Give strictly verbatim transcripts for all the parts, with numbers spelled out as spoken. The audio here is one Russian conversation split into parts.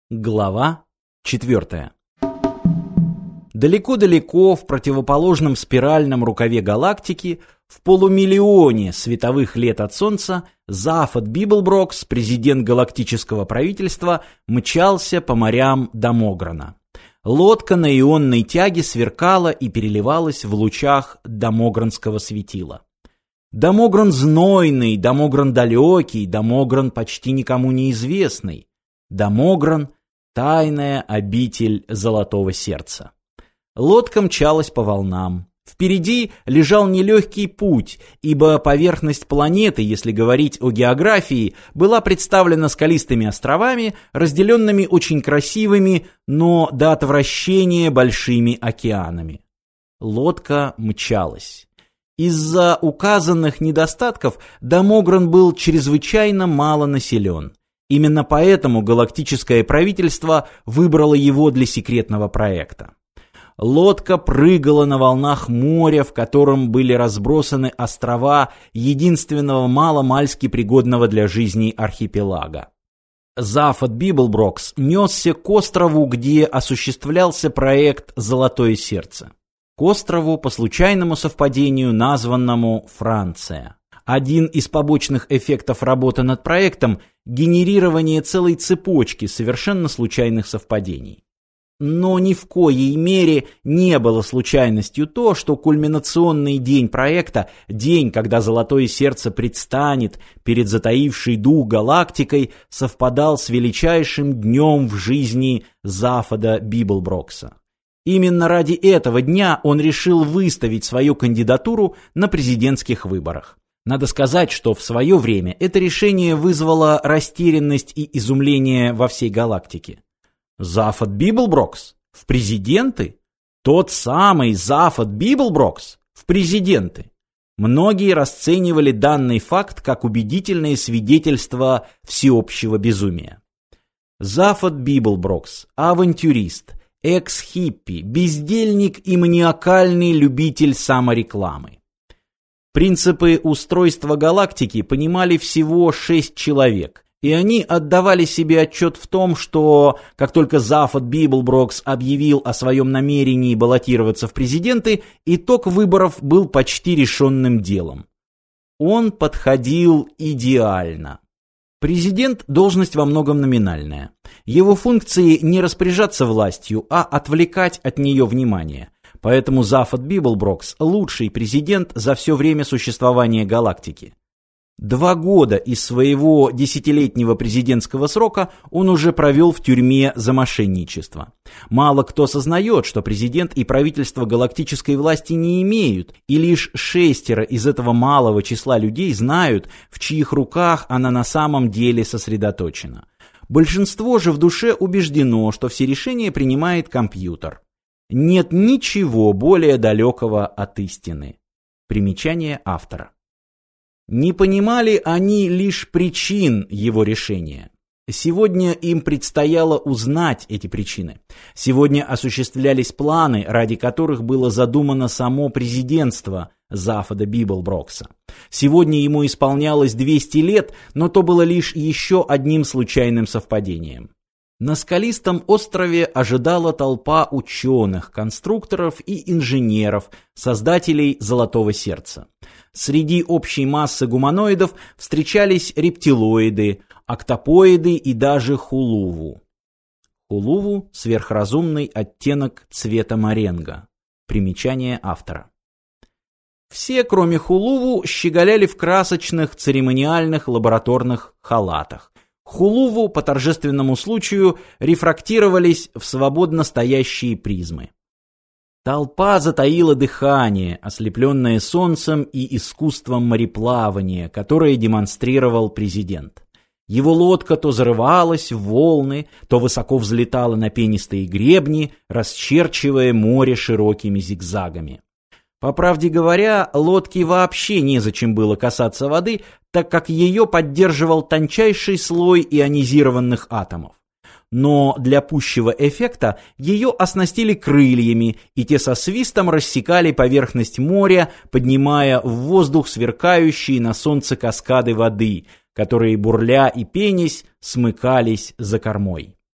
Глава четвертая. Далеко-далеко в противоположном спиральном рукаве галактики, в полумиллионе световых лет от Солнца, Зафот Бибелброкс, президент галактического правительства, мчался по морям Дамограна. Лодка на ионной тяге сверкала и переливалась в лучах дамогранского светила. Дамогран знойный, Дамогран далекий, Дамогран почти никому неизвестный. Дамогран — тайная обитель Золотого Сердца. Лодка мчалась по волнам. Впереди лежал нелегкий путь, ибо поверхность планеты, если говорить о географии, была представлена скалистыми островами, разделенными очень красивыми, но до отвращения большими океанами. Лодка мчалась. Из-за указанных недостатков Дамогран был чрезвычайно мало населен. Именно поэтому галактическое правительство выбрало его для секретного проекта. Лодка прыгала на волнах моря, в котором были разбросаны острова единственного мало-мальски пригодного для жизни архипелага. Зафот Бибелброкс несся к острову, где осуществлялся проект «Золотое сердце». К острову, по случайному совпадению, названному Франция. Один из побочных эффектов работы над проектом – генерирование целой цепочки совершенно случайных совпадений. Но ни в коей мере не было случайностью то, что кульминационный день проекта, день, когда Золотое Сердце предстанет перед затаившей дух галактикой, совпадал с величайшим днем в жизни Зафода Бибелброкса. Именно ради этого дня он решил выставить свою кандидатуру на президентских выборах. Надо сказать, что в свое время это решение вызвало растерянность и изумление во всей галактике. Зафот Бибелброкс в президенты? Тот самый Зафот Бибелброкс в президенты? Многие расценивали данный факт как убедительное свидетельство всеобщего безумия. Зафот Бибелброкс – авантюрист, экс-хиппи, бездельник и маниакальный любитель саморекламы. Принципы устройства галактики понимали всего шесть человек, и они отдавали себе отчет в том, что, как только Зафот Бибелброкс объявил о своем намерении баллотироваться в президенты, итог выборов был почти решенным делом. Он подходил идеально. Президент – должность во многом номинальная. Его функции не распоряжаться властью, а отвлекать от нее внимание. Поэтому Зафот Бибелброкс – лучший президент за все время существования галактики. Два года из своего десятилетнего президентского срока он уже провел в тюрьме за мошенничество. Мало кто сознает, что президент и правительство галактической власти не имеют, и лишь шестеро из этого малого числа людей знают, в чьих руках она на самом деле сосредоточена. Большинство же в душе убеждено, что все решения принимает компьютер. Нет ничего более далекого от истины. Примечание автора. Не понимали они лишь причин его решения. Сегодня им предстояло узнать эти причины. Сегодня осуществлялись планы, ради которых было задумано само президентство Зафода Бибелброкса. Сегодня ему исполнялось двести лет, но то было лишь еще одним случайным совпадением. На скалистом острове ожидала толпа ученых, конструкторов и инженеров, создателей Золотого Сердца. Среди общей массы гуманоидов встречались рептилоиды, октопоиды и даже хулуву. Хулуву – сверхразумный оттенок цвета моренго. Примечание автора. Все, кроме хулуву, щеголяли в красочных церемониальных лабораторных халатах. Хулуву по торжественному случаю рефрактировались в свободно стоящие призмы. Толпа затаила дыхание, ослепленное солнцем и искусством мореплавания, которое демонстрировал президент. Его лодка то зарывалась в волны, то высоко взлетала на пенистые гребни, расчерчивая море широкими зигзагами. По правде говоря, лодке вообще незачем было касаться воды, так как ее поддерживал тончайший слой ионизированных атомов. Но для пущего эффекта ее оснастили крыльями, и те со свистом рассекали поверхность моря, поднимая в воздух сверкающие на солнце каскады воды, которые, бурля и пенясь, смыкались за кормой.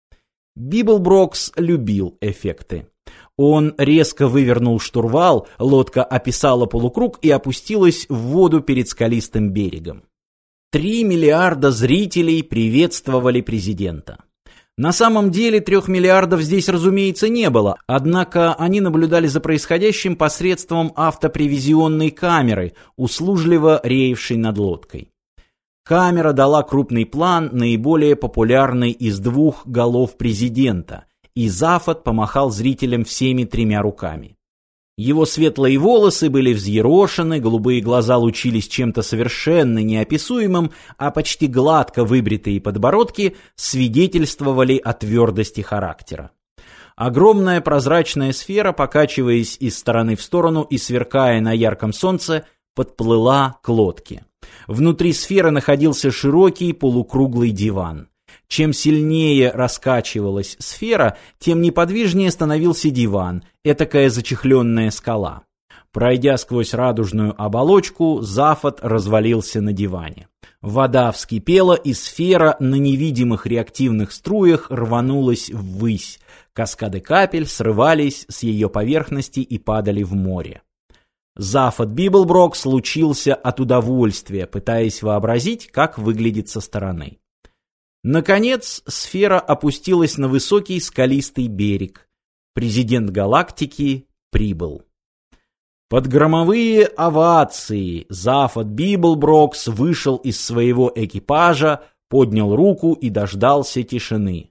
Библброкс любил эффекты. Он резко вывернул штурвал, лодка описала полукруг и опустилась в воду перед скалистым берегом. Три миллиарда зрителей приветствовали президента. На самом деле трех миллиардов здесь, разумеется, не было, однако они наблюдали за происходящим посредством автопревизионной камеры, услужливо реевшей над лодкой. Камера дала крупный план наиболее популярной из двух голов президента, и Зафот помахал зрителям всеми тремя руками. Его светлые волосы были взъерошены, голубые глаза лучились чем-то совершенно неописуемым, а почти гладко выбритые подбородки свидетельствовали о твердости характера. Огромная прозрачная сфера, покачиваясь из стороны в сторону и сверкая на ярком солнце, подплыла к лодке. Внутри сферы находился широкий полукруглый диван. Чем сильнее раскачивалась сфера, тем неподвижнее становился диван, этакая зачехленная скала. Пройдя сквозь радужную оболочку, Зафот развалился на диване. Вода вскипела, и сфера на невидимых реактивных струях рванулась ввысь. Каскады капель срывались с ее поверхности и падали в море. Зафот Библброкс лучился от удовольствия, пытаясь вообразить, как выглядит со стороны. Наконец, сфера опустилась на высокий скалистый берег. Президент галактики прибыл. Под громовые овации Зафот Библброкс вышел из своего экипажа, поднял руку и дождался тишины.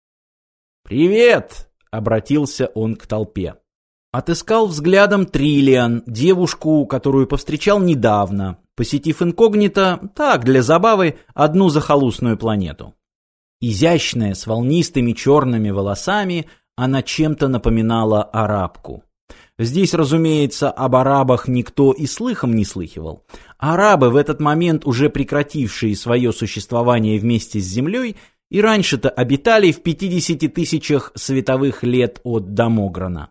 «Привет!» — обратился он к толпе. Отыскал взглядом Триллиан, девушку, которую повстречал недавно, посетив инкогнито, так, для забавы, одну захолустную планету. Изящная, с волнистыми черными волосами, она чем-то напоминала арабку. Здесь, разумеется, об арабах никто и слыхом не слыхивал. Арабы, в этот момент уже прекратившие свое существование вместе с Землей, и раньше-то обитали в пятидесяти тысячах световых лет от Дамограна.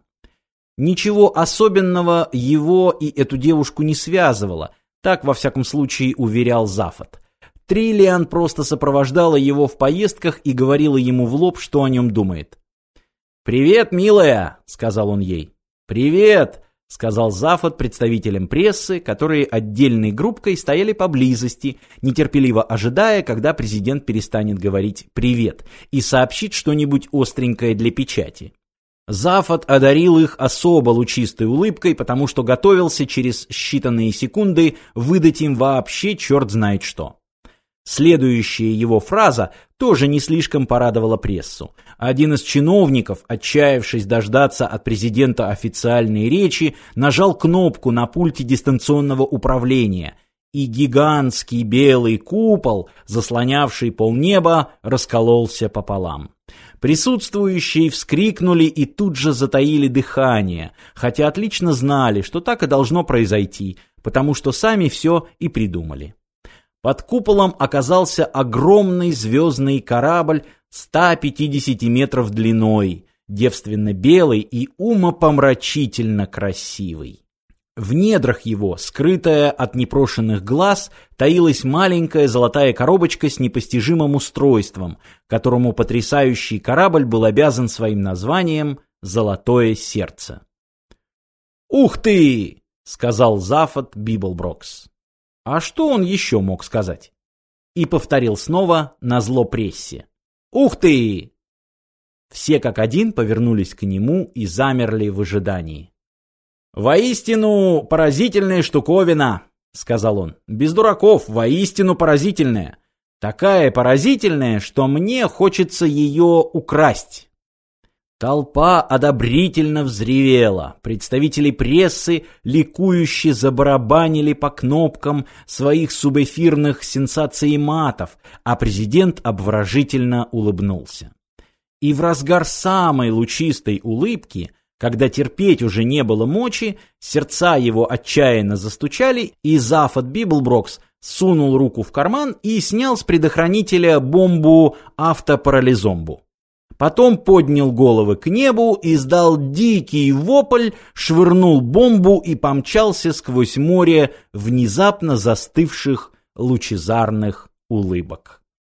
Ничего особенного его и эту девушку не связывало, так, во всяком случае, уверял Зафот. Триллиан просто сопровождала его в поездках и говорила ему в лоб, что о нем думает. «Привет, милая!» — сказал он ей. «Привет!» — сказал Зафот представителям прессы, которые отдельной группкой стояли поблизости, нетерпеливо ожидая, когда президент перестанет говорить «привет» и сообщит что-нибудь остренькое для печати. Зафот одарил их особо лучистой улыбкой, потому что готовился через считанные секунды выдать им вообще черт знает что. Следующая его фраза тоже не слишком порадовала прессу. Один из чиновников, отчаявшись дождаться от президента официальной речи, нажал кнопку на пульте дистанционного управления, и гигантский белый купол, заслонявший полнеба, раскололся пополам. Присутствующие вскрикнули и тут же затаили дыхание, хотя отлично знали, что так и должно произойти, потому что сами все и придумали. Под куполом оказался огромный звездный корабль ста пятидесяти метров длиной, девственно белый и умопомрачительно красивый. В недрах его, скрытая от непрошенных глаз, таилась маленькая золотая коробочка с непостижимым устройством, которому потрясающий корабль был обязан своим названием «Золотое сердце». «Ух ты!» — сказал Зафот Библброкс. А что он еще мог сказать? И повторил снова назло прессе. «Ух ты!» Все как один повернулись к нему и замерли в ожидании. «Воистину поразительная штуковина», — сказал он. «Без дураков, воистину поразительная. Такая поразительная, что мне хочется ее украсть». Толпа одобрительно взревела. Представители прессы ликующе забарабанили по кнопкам своих субэфирных сенсаций-матов, а президент обворожительно улыбнулся. И в разгар самой лучистой улыбки, когда терпеть уже не было мочи, сердца его отчаянно застучали, и Зафот Библброкс сунул руку в карман и снял с предохранителя бомбу автопарализомбу. Потом поднял головы к небу, издал дикий вопль, швырнул бомбу и помчался сквозь море внезапно застывших лучезарных улыбок.